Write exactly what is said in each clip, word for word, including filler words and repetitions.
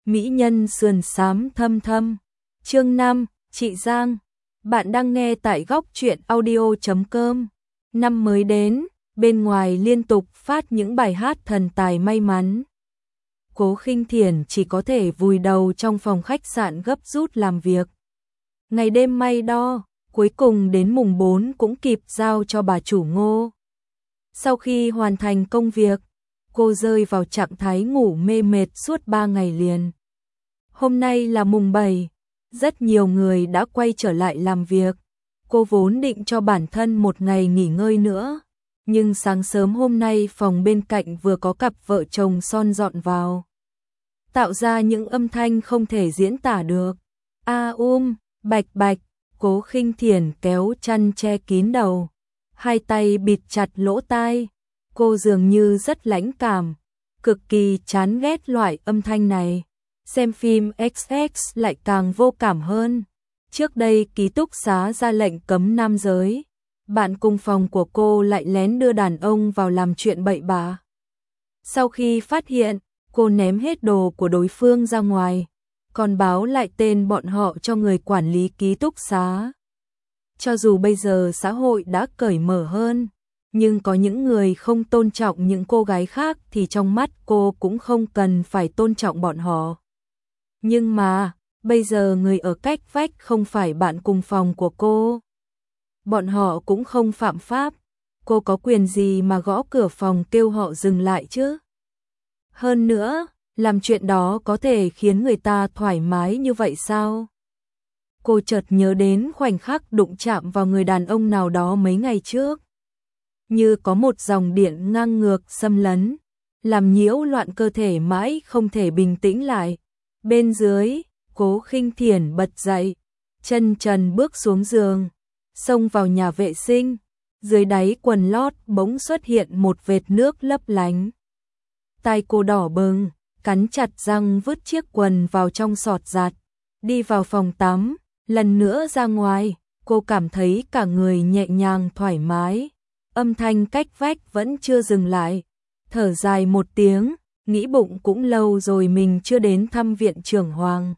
Mỹ nhân sườn xám thâm thâm. Chương năm, chị Giang. Bạn đang nghe tại góc truyện audio chấm com. Năm mới đến, bên ngoài liên tục phát những bài hát thần tài may mắn. Cố Khinh Thiển chỉ có thể vùi đầu trong phòng khách sạn gấp rút làm việc. Ngày đêm may đo, cuối cùng đến mùng bốn cũng kịp giao cho bà chủ Ngô. Sau khi hoàn thành công việc, cô rơi vào trạng thái ngủ mê mệt suốt ba ngày liền. Hôm nay là mùng bảy, rất nhiều người đã quay trở lại làm việc. Cô vốn định cho bản thân một ngày nghỉ ngơi nữa, nhưng sáng sớm hôm nay phòng bên cạnh vừa có cặp vợ chồng son dọn vào, tạo ra những âm thanh không thể diễn tả được. A um, bạch bạch, Cố Khinh Thiển kéo chăn che kín đầu, hai tay bịt chặt lỗ tai. Cô dường như rất lãnh cảm, cực kỳ chán ghét loại âm thanh này. Xem phim ích ích lại càng vô cảm hơn. Trước đây ký túc xá ra lệnh cấm nam giới, bạn cùng phòng của cô lại lén đưa đàn ông vào làm chuyện bậy bạ. Sau khi phát hiện, cô ném hết đồ của đối phương ra ngoài, còn báo lại tên bọn họ cho người quản lý ký túc xá. Cho dù bây giờ xã hội đã cởi mở hơn, nhưng có những người không tôn trọng những cô gái khác thì trong mắt cô cũng không cần phải tôn trọng bọn họ. Nhưng mà, bây giờ người ở cách vách không phải bạn cùng phòng của cô. Bọn họ cũng không phạm pháp, cô có quyền gì mà gõ cửa phòng kêu họ dừng lại chứ? Hơn nữa, làm chuyện đó có thể khiến người ta thoải mái như vậy sao? Cô chợt nhớ đến khoảnh khắc đụng chạm vào người đàn ông nào đó mấy ngày trước. Như có một dòng điện ngang ngược xâm lấn, làm nhiễu loạn cơ thể mãi không thể bình tĩnh lại. Bên dưới, Cố Khinh Thiển bật dậy, chân trần bước xuống giường, xông vào nhà vệ sinh. Dưới đáy quần lót bỗng xuất hiện một vệt nước lấp lánh. Tai cô đỏ bừng, cắn chặt răng vứt chiếc quần vào trong sọt giặt, đi vào phòng tắm. Lần nữa ra ngoài, cô cảm thấy cả người nhẹ nhàng thoải mái. Âm thanh cách vách vẫn chưa dừng lại, thở dài một tiếng, nghĩ bụng cũng lâu rồi mình chưa đến thăm viện trưởng Hoàng.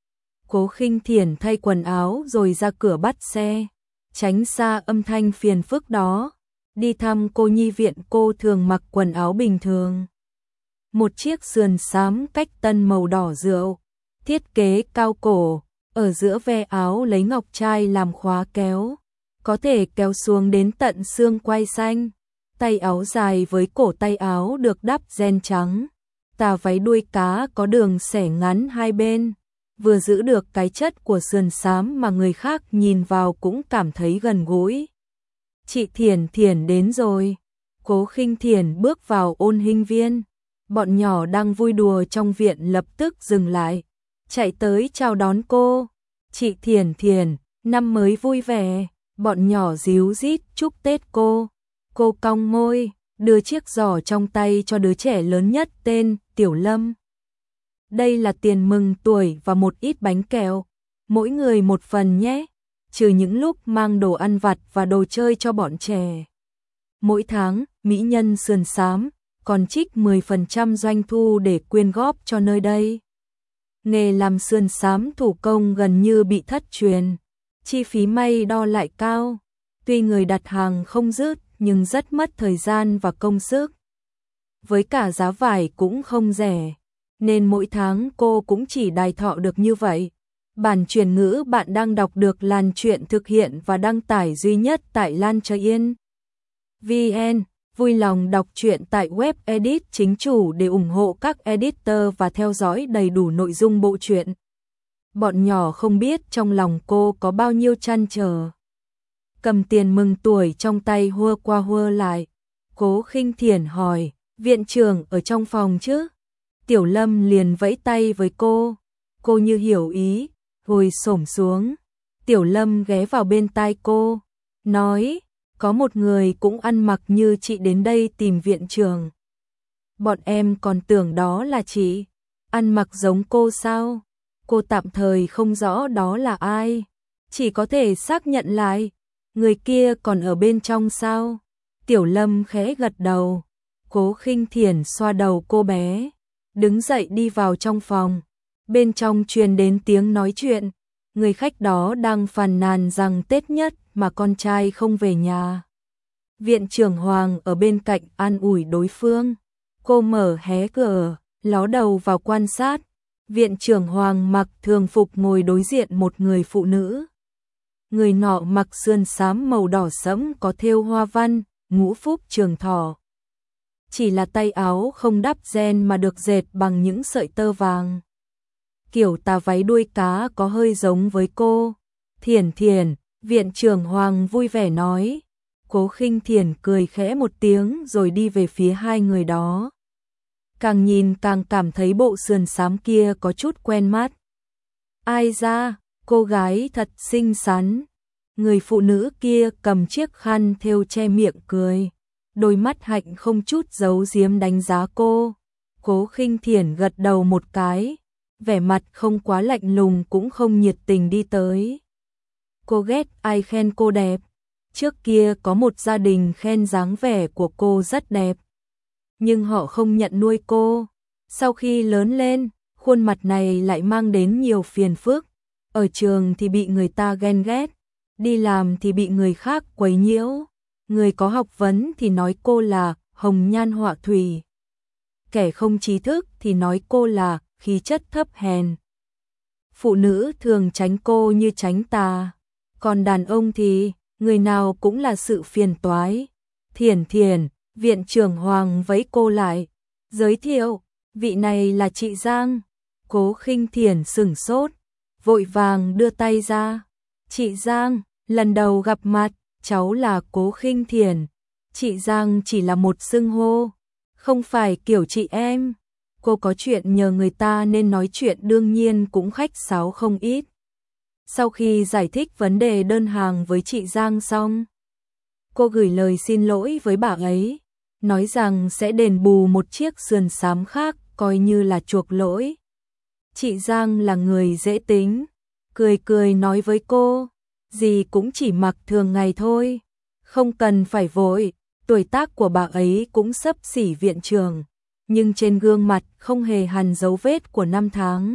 Cố Khinh Thiển thay quần áo rồi ra cửa bắt xe, tránh xa âm thanh phiền phức đó. Đi thăm cô nhi viện cô thường mặc quần áo bình thường. Một chiếc sườn xám cách tân màu đỏ rượu, thiết kế cao cổ, ở giữa ve áo lấy ngọc trai làm khóa kéo, có thể kéo xuống đến tận xương quai xanh. Tay áo dài với cổ tay áo được đắp ren trắng. Tà váy đuôi cá có đường xẻ ngắn hai bên, vừa giữ được cái chất của sườn xám mà người khác nhìn vào cũng cảm thấy gần gũi. Chị Thiển Thiển đến rồi. Cố Khinh Thiển bước vào ôn hình viên. Bọn nhỏ đang vui đùa trong viện lập tức dừng lại, chạy tới chào đón cô. Chị Thiển Thiển, năm mới vui vẻ. Bọn nhỏ ríu rít chúc Tết cô. Cô cong môi, đưa chiếc giỏ trong tay cho đứa trẻ lớn nhất tên Tiểu Lâm. Đây là tiền mừng tuổi và một ít bánh kẹo, mỗi người một phần nhé, trừ những lúc mang đồ ăn vặt và đồ chơi cho bọn trẻ. Mỗi tháng, mỹ nhân sườn xám còn trích mười phần trăm doanh thu để quyên góp cho nơi đây. Nghề làm sườn xám thủ công gần như bị thất truyền, chi phí may đo lại cao, tuy người đặt hàng không dứt nhưng rất mất thời gian và công sức. Với cả giá vải cũng không rẻ, nên mỗi tháng cô cũng chỉ đài thọ được như vậy. Bản chuyển ngữ bạn đang đọc được Lan Truyện thực hiện và đăng tải duy nhất tại Lan Trời Yên. vê en, vui lòng đọc truyện tại web edit chính chủ để ủng hộ các editor và theo dõi đầy đủ nội dung bộ truyện. Bọn nhỏ không biết trong lòng cô có bao nhiêu trăn trở. Cầm tiền mừng tuổi trong tay hua qua hua lại. Cố Khinh Thiển hỏi, viện trưởng ở trong phòng chứ? Tiểu Lâm liền vẫy tay với cô. Cô như hiểu ý, ngồi xổm xuống. Tiểu Lâm ghé vào bên tai cô, nói, có một người cũng ăn mặc như chị đến đây tìm viện trưởng. Bọn em còn tưởng đó là chị. Ăn mặc giống cô sao? Cô tạm thời không rõ đó là ai, chỉ có thể xác nhận lại. Người kia còn ở bên trong sao? Tiểu Lâm khẽ gật đầu. Cố Khinh Thiển xoa đầu cô bé, đứng dậy đi vào trong phòng. Bên trong truyền đến tiếng nói chuyện, người khách đó đang phàn nàn rằng Tết nhất mà con trai không về nhà. Viện trưởng Hoàng ở bên cạnh an ủi đối phương. Cô mở hé cửa, ló đầu vào quan sát. Viện trưởng Hoàng mặc thường phục ngồi đối diện một người phụ nữ. Người nọ mặc sườn xám màu đỏ sẫm có thêu hoa văn, ngũ phúc trường thọ. Chỉ là tay áo không đắp ren mà được dệt bằng những sợi tơ vàng. Kiểu tà váy đuôi cá có hơi giống với cô. Thiển Thiển, viện trưởng Hoàng vui vẻ nói. Cố Khinh Thiển cười khẽ một tiếng rồi đi về phía hai người đó. Càng nhìn càng cảm thấy bộ sườn xám kia có chút quen mắt. Ai ra, cô gái thật xinh xắn. Người phụ nữ kia cầm chiếc khăn thêu che miệng cười. Đôi mắt hạnh không chút giấu giếm đánh giá cô. Cố Khinh Thiển gật đầu một cái. Vẻ mặt không quá lạnh lùng cũng không nhiệt tình đi tới. Cô ghét ai khen cô đẹp. Trước kia có một gia đình khen dáng vẻ của cô rất đẹp. Nhưng họ không nhận nuôi cô. Sau khi lớn lên, khuôn mặt này lại mang đến nhiều phiền phức. Ở trường thì bị người ta ghen ghét. Đi làm thì bị người khác quấy nhiễu. Người có học vấn thì nói cô là hồng nhan họa thủy. Kẻ không trí thức thì nói cô là khí chất thấp hèn. Phụ nữ thường tránh cô như tránh tà. Còn đàn ông thì người nào cũng là sự phiền toái. Thiển Thiển, viện trưởng Hoàng vẫy cô lại. Giới thiệu, vị này là chị Giang. Cố Khinh Thiển sửng sốt, vội vàng đưa tay ra. Chị Giang, lần đầu gặp mặt, cháu là Cố Khinh Thiển. Chị Giang chỉ là một xưng hô, không phải kiểu chị em. Cô có chuyện nhờ người ta nên nói chuyện đương nhiên cũng khách sáo không ít. Sau khi giải thích vấn đề đơn hàng với chị Giang xong, cô gửi lời xin lỗi với bà ấy, nói rằng sẽ đền bù một chiếc sườn xám khác coi như là chuộc lỗi. Chị Giang là người dễ tính, cười cười nói với cô, gì cũng chỉ mặc thường ngày thôi, không cần phải vội. Tuổi tác của bà ấy cũng xấp xỉ viện trưởng, nhưng trên gương mặt không hề hằn dấu vết của năm tháng.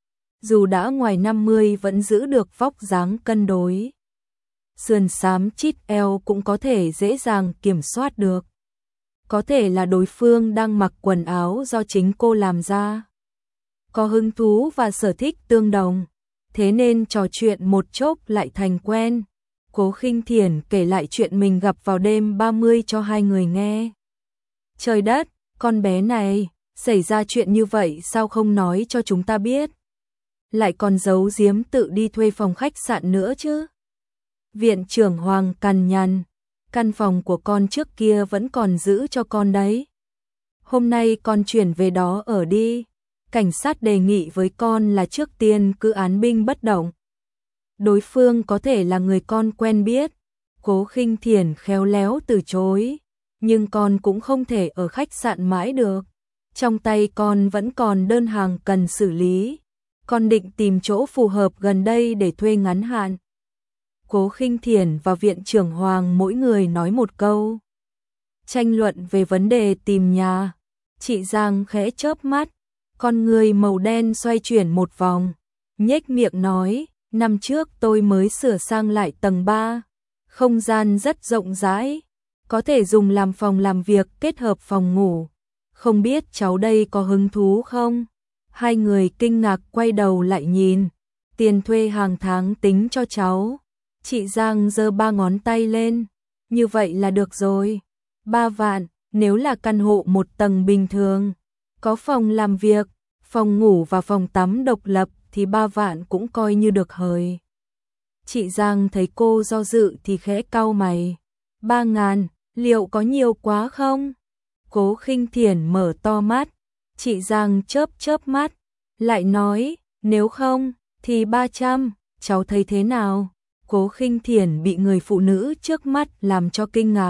Dù đã ngoài năm mươi vẫn giữ được vóc dáng cân đối. Sườn xám chít eo cũng có thể dễ dàng kiểm soát được. Có thể là đối phương đang mặc quần áo do chính cô làm ra. Có hứng thú và sở thích tương đồng, thế nên trò chuyện một chốc lại thành quen. Cố Khinh Thiển kể lại chuyện mình gặp vào đêm ba mươi cho hai người nghe. Trời đất, con bé này, xảy ra chuyện như vậy sao không nói cho chúng ta biết? Lại còn giấu giếm tự đi thuê phòng khách sạn nữa chứ? Viện trưởng Hoàng cằn nhằn, căn phòng của con trước kia vẫn còn giữ cho con đấy. Hôm nay con chuyển về đó ở đi. Cảnh sát đề nghị với con là trước tiên cứ án binh bất động. Đối phương có thể là người con quen biết. Cố Khinh Thiển khéo léo từ chối. Nhưng con cũng không thể ở khách sạn mãi được. Trong tay con vẫn còn đơn hàng cần xử lý. Con định tìm chỗ phù hợp gần đây để thuê ngắn hạn. Cố Khinh Thiển và viện trưởng Hoàng mỗi người nói một câu. Tranh luận về vấn đề tìm nhà. Chị Giang khẽ chớp mắt. Con người màu đen xoay chuyển một vòng. Nhếch miệng nói. Năm trước tôi mới sửa sang lại tầng ba. Không gian rất rộng rãi. Có thể dùng làm phòng làm việc kết hợp phòng ngủ. Không biết cháu đây có hứng thú không? Hai người kinh ngạc quay đầu lại nhìn. Tiền thuê hàng tháng tính cho cháu. Chị Giang giơ ba ngón tay lên. Như vậy là được rồi. Ba vạn, nếu là căn hộ một tầng bình thường. Có phòng làm việc, phòng ngủ và phòng tắm độc lập thì ba vạn cũng coi như được hời. Chị Giang thấy cô do dự thì khẽ cau mày. Ba ngàn, liệu có nhiều quá không? Cố Khinh Thiển mở to mắt. Chị Giang chớp chớp mắt. Lại nói, nếu không, thì ba trăm, cháu thấy thế nào? Cố Khinh Thiển bị người phụ nữ trước mắt làm cho kinh ngạc.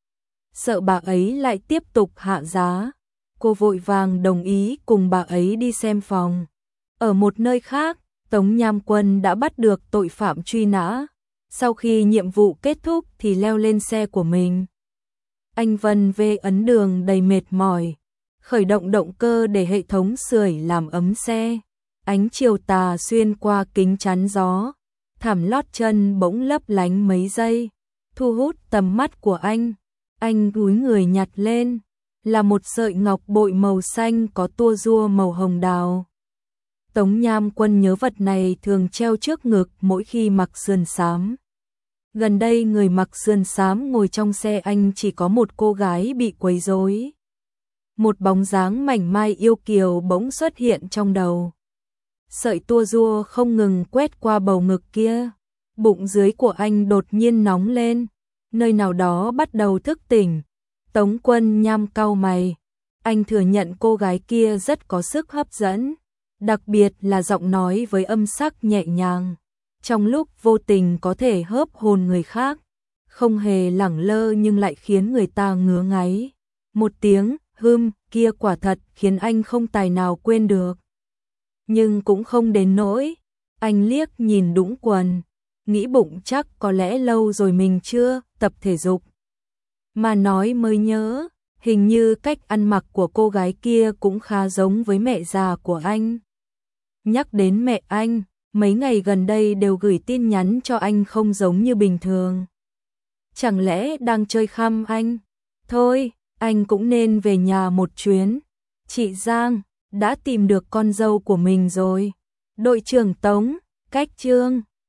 Sợ bà ấy lại tiếp tục hạ giá. Cô vội vàng đồng ý cùng bà ấy đi xem phòng. Ở một nơi khác, Tống Nham Quân đã bắt được tội phạm truy nã. Sau khi nhiệm vụ kết thúc thì leo lên xe của mình. Anh Vân về ấn đường đầy mệt mỏi. Khởi động động cơ để hệ thống sưởi làm ấm xe. Ánh chiều tà xuyên qua kính chắn gió, thảm lót chân bỗng lấp lánh mấy giây, thu hút tầm mắt của anh. Anh cúi người nhặt lên, là một sợi ngọc bội màu xanh có tua rua màu hồng đào. Tống Nham Quân nhớ vật này thường treo trước ngực mỗi khi mặc sườn xám. Gần đây người mặc sườn xám ngồi trong xe anh chỉ có một cô gái bị quấy rối. Một bóng dáng mảnh mai yêu kiều bỗng xuất hiện trong đầu. Sợi tua rua không ngừng quét qua bầu ngực kia. Bụng dưới của anh đột nhiên nóng lên, nơi nào đó bắt đầu thức tỉnh. Tống Quân Nham cau mày. Anh thừa nhận cô gái kia rất có sức hấp dẫn, đặc biệt là giọng nói với âm sắc nhẹ nhàng, trong lúc vô tình có thể hớp hồn người khác, không hề lẳng lơ nhưng lại khiến người ta ngứa ngáy. Một tiếng hưm kia quả thật khiến anh không tài nào quên được. Nhưng cũng không đến nỗi, anh liếc nhìn đũng quần, nghĩ bụng chắc có lẽ lâu rồi mình chưa tập thể dục. Mà nói mới nhớ, hình như cách ăn mặc của cô gái kia cũng khá giống với mẹ già của anh. Nhắc đến mẹ anh, mấy ngày gần đây đều gửi tin nhắn cho anh không giống như bình thường. Chẳng lẽ đang chơi khăm anh? Thôi, anh cũng nên về nhà một chuyến. Chị Giang đã tìm được con dâu của mình rồi. Đội trưởng Tống, cách Trương